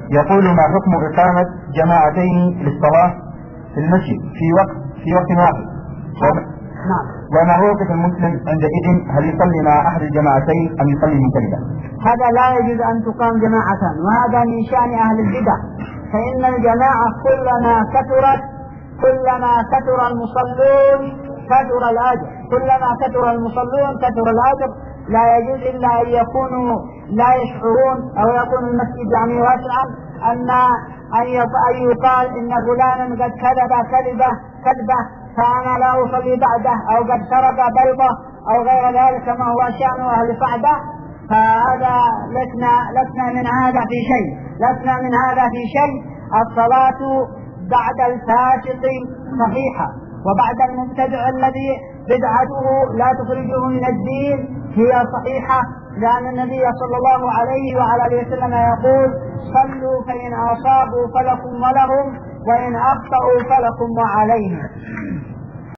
يقول: ما حكم إقامة جماعتين للصلاة في المسجد في وقت واحد؟ نعم. وما موقف المسلم عندئذ؟ هل يصلي مع أحد الجماعتين أم يصلي منفردا؟ هذا لا يجوز أن تقام جماعة، وهذا من شأن أهل البدع، فإن الجماعة كلما كثر المصلون كثر الأجر، كلما كثر المصلون كثر الأجر. لا يجوز إلا أن يكونوا لا يشعرون أو يكون المسجد يعني واسعا أن يقال إن فلانا قد كذب كذبة فأنا لا أصلي بعده، أو قد سرق بيضة أو غير ذلك ما هو شأن أهل صعدة. فهذا لسنا من هذا في شيء. الصلاة بعد الفاسق صحيحة، وبعد المبتدع الذي بدعته لا تخرجه من الدين هي صحيحة، لأن النبي صلى الله عليه وعلى آله وسلم يقول: صلوا فإن أصابوا فلكم ولهم، وإن أخطأوا فلكم وعليهم.